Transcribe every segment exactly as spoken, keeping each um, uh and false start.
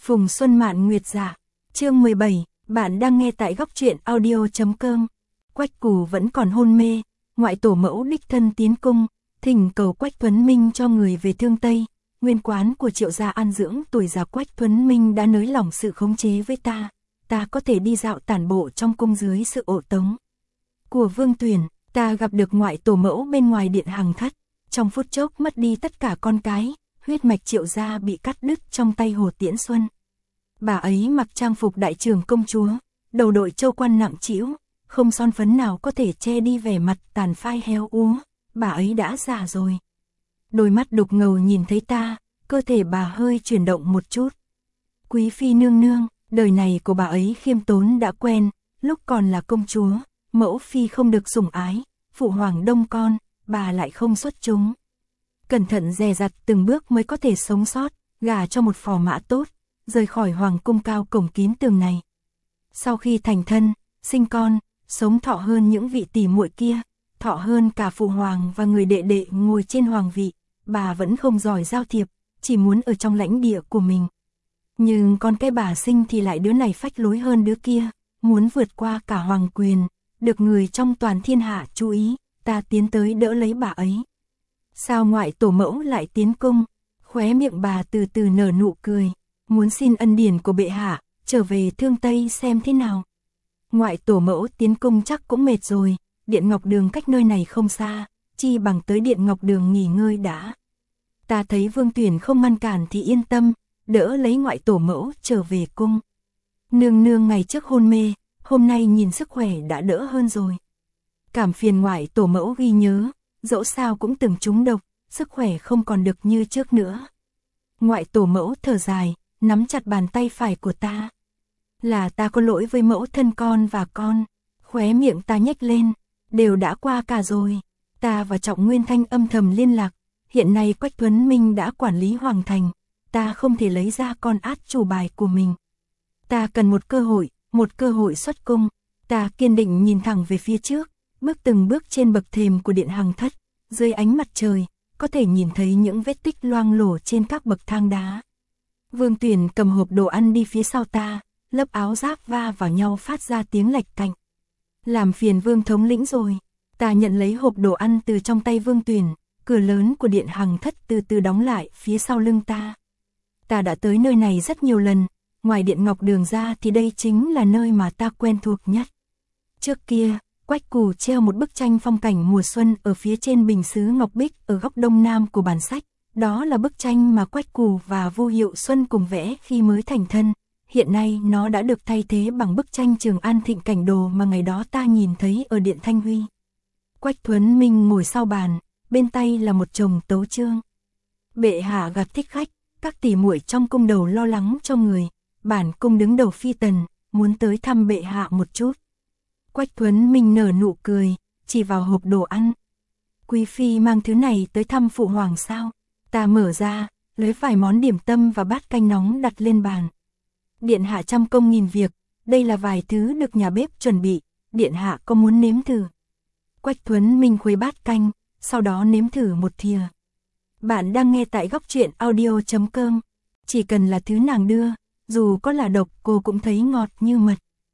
Phùng Xuân Mạn Nguyệt Dạ. Chương mười bảy, bạn đang nghe tại góc truyện audio.com. Quách Cù vẫn còn hôn mê, ngoại tổ mẫu đích thân tiến cung, thỉnh cầu Quách Thuấn Minh cho người về Thương Tây. Nguyên quán của Triệu gia an dưỡng tuổi già, Quách Thuấn Minh đã nới lỏng sự khống chế với ta, ta có thể đi dạo tản bộ trong cung dưới sự ổ tống của Vương Tuyển. Ta gặp được ngoại tổ mẫu bên ngoài điện Hằng Thất, trong phút chốc mất đi tất cả con cái, huyết mạch Triệu gia bị cắt đứt trong tay Hồ Tiễn Xuân. Bà ấy mặc trang phục đại trưởng công chúa, đầu đội châu quan nặng trĩu, không son phấn nào có thể che đi vẻ mặt tàn phai héo úa, bà ấy đã già rồi. Đôi mắt đục ngầu nhìn thấy ta, cơ thể bà hơi chuyển động một chút. Quý phi nương nương, đời này của bà ấy khiêm tốn đã quen, lúc còn là công chúa, mẫu phi không được sủng ái, phụ hoàng đông con, bà lại không xuất chúng. Cẩn thận dè dặt từng bước mới có thể sống sót, gả cho một phò mã tốt, rời khỏi hoàng cung cao cổng kín tường này. Sau khi thành thân, sinh con, sống thọ hơn những vị tỷ muội kia, thọ hơn cả phụ hoàng và người đệ đệ ngồi trên hoàng vị, bà vẫn không giỏi giao thiệp, chỉ muốn ở trong lãnh địa của mình. Nhưng con cái bà sinh thì lại đứa này phách lối hơn đứa kia, muốn vượt qua cả hoàng quyền, được người trong toàn thiên hạ chú ý, ta tiến tới đỡ lấy bà ấy. Sao ngoại tổ mẫu lại tiến cung? Khóe miệng bà từ từ nở nụ cười, muốn xin ân điển của bệ hạ, trở về Thương Tây xem thế nào. Ngoại tổ mẫu tiến cung chắc cũng mệt rồi, Điện Ngọc Đường cách nơi này không xa, chi bằng tới Điện Ngọc Đường nghỉ ngơi đã. Ta thấy Vương Tuyển không ngăn cản thì yên tâm, đỡ lấy ngoại tổ mẫu trở về cung. Nương nương ngày trước hôn mê, hôm nay nhìn sức khỏe đã đỡ hơn rồi. Cảm phiền ngoại tổ mẫu ghi nhớ, dẫu sao cũng từng trúng độc, sức khỏe không còn được như trước nữa. Ngoại tổ mẫu thở dài, nắm chặt bàn tay phải của ta. Là ta có lỗi với mẫu thân con và con. Khóe miệng ta nhếch lên, đều đã qua cả rồi. Ta và Trọng Nguyên Thanh âm thầm liên lạc, hiện nay Quách Thuấn Minh đã quản lý hoàng thành, ta không thể lấy ra con át chủ bài của mình. Ta cần một cơ hội, một cơ hội xuất cung. Ta kiên định nhìn thẳng về phía trước, bước từng bước trên bậc thềm của điện Hằng Thất, dưới ánh mặt trời, có thể nhìn thấy những vết tích loang lổ trên các bậc thang đá. Vương Tuyển cầm hộp đồ ăn đi phía sau ta, lớp áo giáp va vào nhau phát ra tiếng lạch cạnh. Làm phiền Vương thống lĩnh rồi. Ta nhận lấy hộp đồ ăn từ trong tay Vương Tuyển, cửa lớn của điện Hằng Thất từ từ đóng lại phía sau lưng ta. Ta đã tới nơi này rất nhiều lần, ngoài điện Ngọc Đường ra thì đây chính là nơi mà ta quen thuộc nhất. Trước kia, Quách Cù treo một bức tranh phong cảnh mùa xuân ở phía trên bình sứ ngọc bích ở góc đông nam của bản sách. Đó là bức tranh mà Quách Cù và Vu Hiệu Xuân cùng vẽ khi mới thành thân. Hiện nay nó đã được thay thế bằng bức tranh Trường An Thịnh Cảnh Đồ mà ngày đó ta nhìn thấy ở điện Thanh Huy. Quách Thuấn Minh ngồi sau bàn, bên tay là một chồng tấu chương. Bệ hạ gặp thích khách, các tỷ muội trong cung đầu lo lắng cho người, bản cung đứng đầu phi tần, muốn tới thăm bệ hạ một chút. Quách Thuấn Minh nở nụ cười, chỉ vào hộp đồ ăn. Quý phi mang thứ này tới thăm phụ hoàng sao? Ta mở ra, lấy vài món điểm tâm và bát canh nóng đặt lên bàn. Điện hạ trăm công nghìn việc, đây là vài thứ được nhà bếp chuẩn bị, điện hạ có muốn nếm thử? Quách Thuấn Minh khuấy bát canh, sau đó nếm thử một thìa. Bạn đang nghe tại góc truyện audio.com. Chỉ cần là thứ nàng đưa, dù có là độc cô cũng thấy ngọt như mật.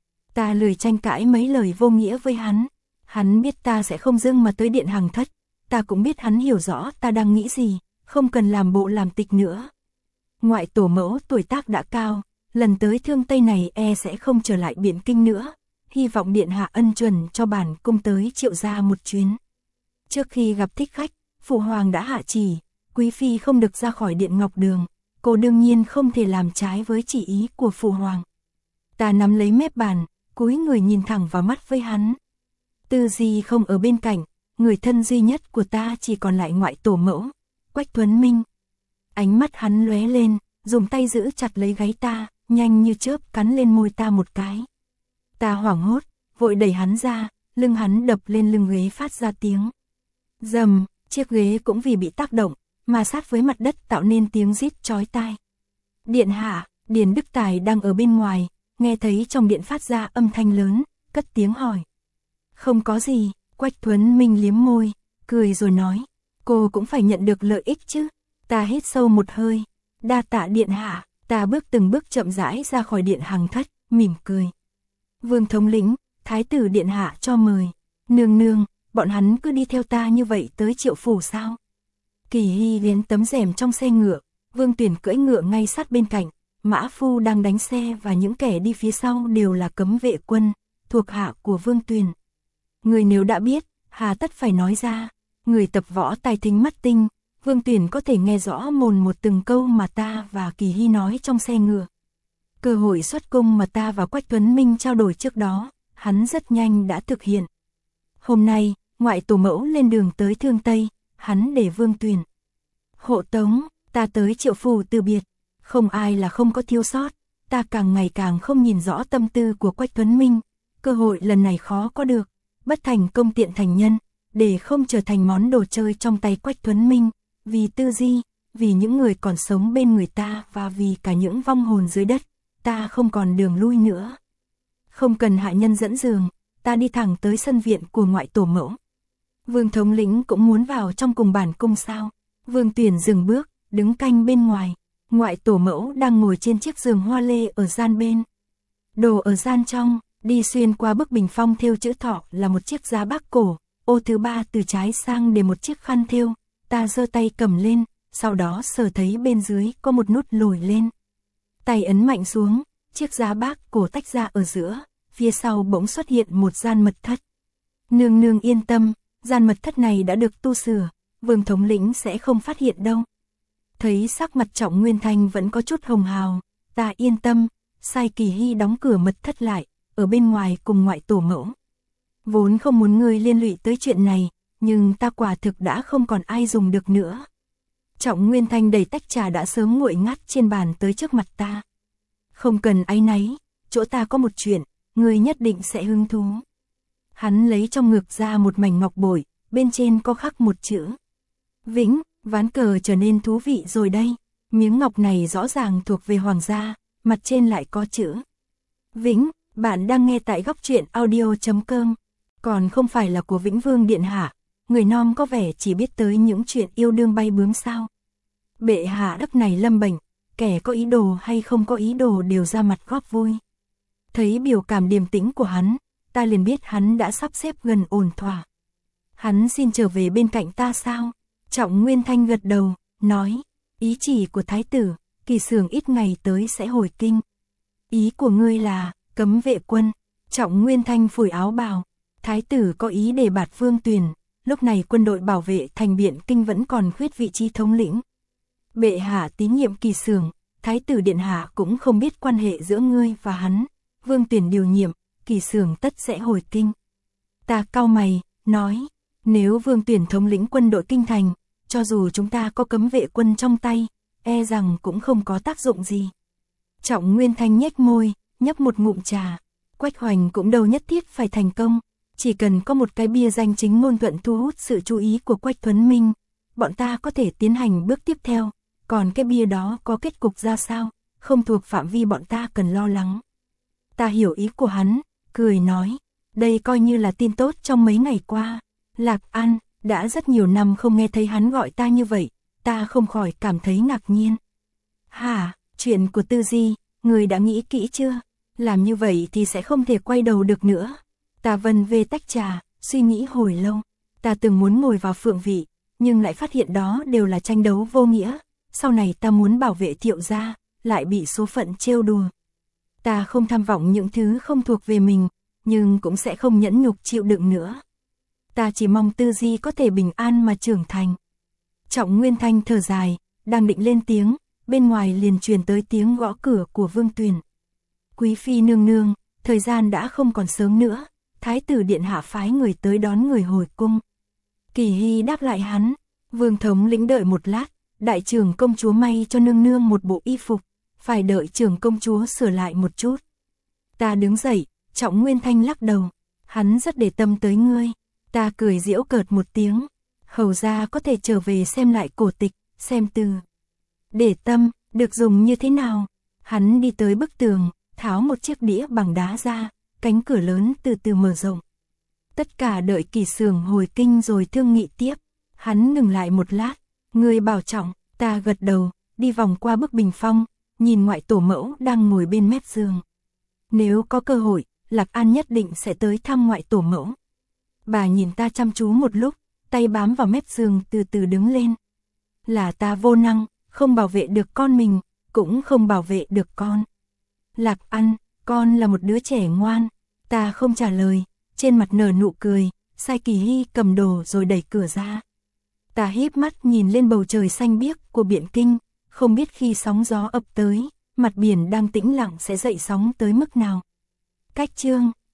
Ta lười tranh cãi mấy lời vô nghĩa với hắn. Hắn biết ta sẽ không dưng mà tới điện Hằng Thất. Ta cũng biết hắn hiểu rõ ta đang nghĩ gì, không cần làm bộ làm tịch nữa. Ngoại tổ mẫu tuổi tác đã cao, lần tới Thương Tây này e sẽ không trở lại Biện Kinh nữa. Hy vọng điện hạ ân chuẩn cho bản cung tới Triệu gia một chuyến. Trước khi gặp thích khách, phụ hoàng đã hạ chỉ, quý phi không được ra khỏi điện Ngọc Đường. Cô đương nhiên không thể làm trái với chỉ ý của phụ hoàng. Ta nắm lấy mép bàn, cúi người nhìn thẳng vào mắt với hắn. Tư Di không ở bên cạnh, người thân duy nhất của ta chỉ còn lại ngoại tổ mẫu, Quách Thuấn Minh. Ánh mắt hắn lóe lên, dùng tay giữ chặt lấy gáy ta, nhanh như chớp cắn lên môi ta một cái. Ta hoảng hốt, vội đẩy hắn ra, lưng hắn đập lên lưng ghế phát ra tiếng rầm, chiếc ghế cũng vì bị tác động, mà sát với mặt đất tạo nên tiếng rít chói tai. Điện hạ, Điền Đức Tài đang ở bên ngoài, nghe thấy trong điện phát ra âm thanh lớn, cất tiếng hỏi. Không có gì, Quách Thuấn Minh liếm môi, cười rồi nói, cô cũng phải nhận được lợi ích chứ. Ta hít sâu một hơi, đa tạ điện hạ. Ta bước từng bước chậm rãi ra khỏi điện Hằng Thất, mỉm cười. Vương thống lĩnh, thái tử điện hạ cho mời. Nương nương, bọn hắn cứ đi theo ta như vậy tới Triệu phủ sao? Kỳ Hy liến tấm rèm trong xe ngựa, Vương Tuyển cưỡi ngựa ngay sát bên cạnh, mã phu đang đánh xe và những kẻ đi phía sau đều là cấm vệ quân, thuộc hạ của Vương Tuyển. Người nếu đã biết, hà tất phải nói ra, người tập võ tài thính mắt tinh, Vương Tuyển có thể nghe rõ mồn một từng câu mà ta và Kỳ Hy nói trong xe ngựa. Cơ hội xuất cung mà ta và Quách Tuấn Minh trao đổi trước đó, hắn rất nhanh đã thực hiện. Hôm nay, ngoại tổ mẫu lên đường tới Thương Tây, hắn để Vương Tuyển hộ tống, ta tới Triệu phủ từ biệt, không ai là không có thiếu sót, ta càng ngày càng không nhìn rõ tâm tư của Quách Tuấn Minh, cơ hội lần này khó có được, bất thành công tiện thành nhân, để không trở thành món đồ chơi trong tay Quách Tuấn Minh, vì Tư Di, vì những người còn sống bên người ta và vì cả những vong hồn dưới đất, ta không còn đường lui nữa. Không cần hạ nhân dẫn đường, ta đi thẳng tới sân viện của ngoại tổ mẫu. Vương thống lĩnh cũng muốn vào trong cùng bản cung sao? Vương Tuyển dừng bước, đứng canh bên ngoài. Ngoại tổ mẫu đang ngồi trên chiếc giường hoa lê ở gian bên. Đồ ở gian trong, đi xuyên qua bức bình phong thêu chữ thọ là một chiếc giá bác cổ, ô thứ ba từ trái sang để một chiếc khăn thêu. Ta giơ tay cầm lên, sau đó sờ thấy bên dưới có một nút lồi lên. Tay ấn mạnh xuống, chiếc giá bác cổ tách ra ở giữa, phía sau bỗng xuất hiện một gian mật thất. Nương nương yên tâm, gian mật thất này đã được tu sửa, Vương thống lĩnh sẽ không phát hiện đâu. Thấy sắc mặt Trọng Nguyên Thanh vẫn có chút hồng hào, ta yên tâm, sai Kỳ Hy đóng cửa mật thất lại, ở bên ngoài cùng ngoại tổ mẫu. Vốn không muốn ngươi liên lụy tới chuyện này, nhưng ta quả thực đã không còn ai dùng được nữa. Trọng Nguyên Thanh đẩy tách trà đã sớm nguội ngắt trên bàn tới trước mặt ta. Không cần áy náy, chỗ ta có một chuyện, ngươi nhất định sẽ hứng thú. Hắn lấy trong ngực ra một mảnh ngọc bội, bên trên có khắc một chữ Vĩnh, ván cờ trở nên thú vị rồi đây. Miếng ngọc này rõ ràng thuộc về hoàng gia, mặt trên lại có chữ Vĩnh. Bạn đang nghe tại góc truyện audio chấm com, còn không phải là của Vĩnh Vương điện hạ. Người non có vẻ chỉ biết tới những chuyện yêu đương bay bướm sao. Bệ hạ đất này lâm bệnh, kẻ có ý đồ hay không có ý đồ đều ra mặt góp vui. Thấy biểu cảm điềm tĩnh của hắn, ta liền biết hắn đã sắp xếp gần ổn thỏa. Hắn xin trở về bên cạnh ta sao? Trọng Nguyên Thanh gật đầu, nói, ý chỉ của thái tử, Kỳ Sường ít ngày tới sẽ hồi kinh. Ý của ngươi là, cấm vệ quân. Trọng Nguyên Thanh phủi áo bào, thái tử có ý đề bạt Vương Tuyển, lúc này quân đội bảo vệ thành Biện Kinh vẫn còn khuyết vị trí thống lĩnh. Bệ hạ tín nhiệm Kỳ Sường, thái tử điện hạ cũng không biết quan hệ giữa ngươi và hắn. Vương Tuyển điều nhiệm, Kỳ Sường tất sẽ hồi kinh. Ta cau mày, nói, nếu Vương Tuyển thống lĩnh quân đội kinh thành, cho dù chúng ta có cấm vệ quân trong tay, e rằng cũng không có tác dụng gì. Trọng Nguyên Thanh nhếch môi, nhấp một ngụm trà. Quách Hoành cũng đâu nhất thiết phải thành công, chỉ cần có một cái bia danh chính ngôn thuận thu hút sự chú ý của Quách Tuấn Minh, bọn ta có thể tiến hành bước tiếp theo, còn cái bia đó có kết cục ra sao, không thuộc phạm vi bọn ta cần lo lắng. Ta hiểu ý của hắn, cười nói, đây coi như là tin tốt trong mấy ngày qua. Lạc An, đã rất nhiều năm không nghe thấy hắn gọi ta như vậy, ta không khỏi cảm thấy ngạc nhiên. Hả, chuyện của Tư Di, người đã nghĩ kỹ chưa? Làm như vậy thì sẽ không thể quay đầu được nữa. Ta vần về tách trà, suy nghĩ hồi lâu. Ta từng muốn ngồi vào phượng vị, nhưng lại phát hiện đó đều là tranh đấu vô nghĩa. Sau này ta muốn bảo vệ Thiệu gia, lại bị số phận trêu đùa. Ta không tham vọng những thứ không thuộc về mình, nhưng cũng sẽ không nhẫn nhục chịu đựng nữa. Ta chỉ mong Tư Di có thể bình an mà trưởng thành. Trọng Nguyên Thanh thở dài, đang định lên tiếng, bên ngoài liền truyền tới tiếng gõ cửa của Vương Tuyển. Quý phi nương nương, thời gian đã không còn sớm nữa, thái tử điện hạ phái người tới đón người hồi cung. Kỳ Hy đáp lại hắn, Vương thống lĩnh đợi một lát, đại trưởng công chúa may cho nương nương một bộ y phục, phải đợi trưởng công chúa sửa lại một chút. Ta đứng dậy, Trọng Nguyên Thanh lắc đầu, hắn rất để tâm tới ngươi. Ta cười giễu cợt một tiếng, hầu ra có thể trở về xem lại cổ tịch, xem từ. Để tâm, được dùng như thế nào? Hắn đi tới bức tường, tháo một chiếc đĩa bằng đá ra, cánh cửa lớn từ từ mở rộng. Tất cả đợi Kỳ Sường hồi kinh rồi thương nghị tiếp. Hắn ngừng lại một lát, người bảo trọng, ta gật đầu, đi vòng qua bức bình phong, nhìn ngoại tổ mẫu đang ngồi bên mép giường. Nếu có cơ hội, Lạc An nhất định sẽ tới thăm ngoại tổ mẫu. Bà nhìn ta chăm chú một lúc, tay bám vào mép giường từ từ đứng lên. Là ta vô năng, không bảo vệ được con mình, cũng không bảo vệ được con. Lạc An, con là một đứa trẻ ngoan. Ta không trả lời, trên mặt nở nụ cười. Sai Kỳ Hy cầm đồ rồi đẩy cửa ra. Ta híp mắt nhìn lên bầu trời xanh biếc của biển Kinh, không biết khi sóng gió ập tới, mặt biển đang tĩnh lặng sẽ dậy sóng tới mức nào. Cách chương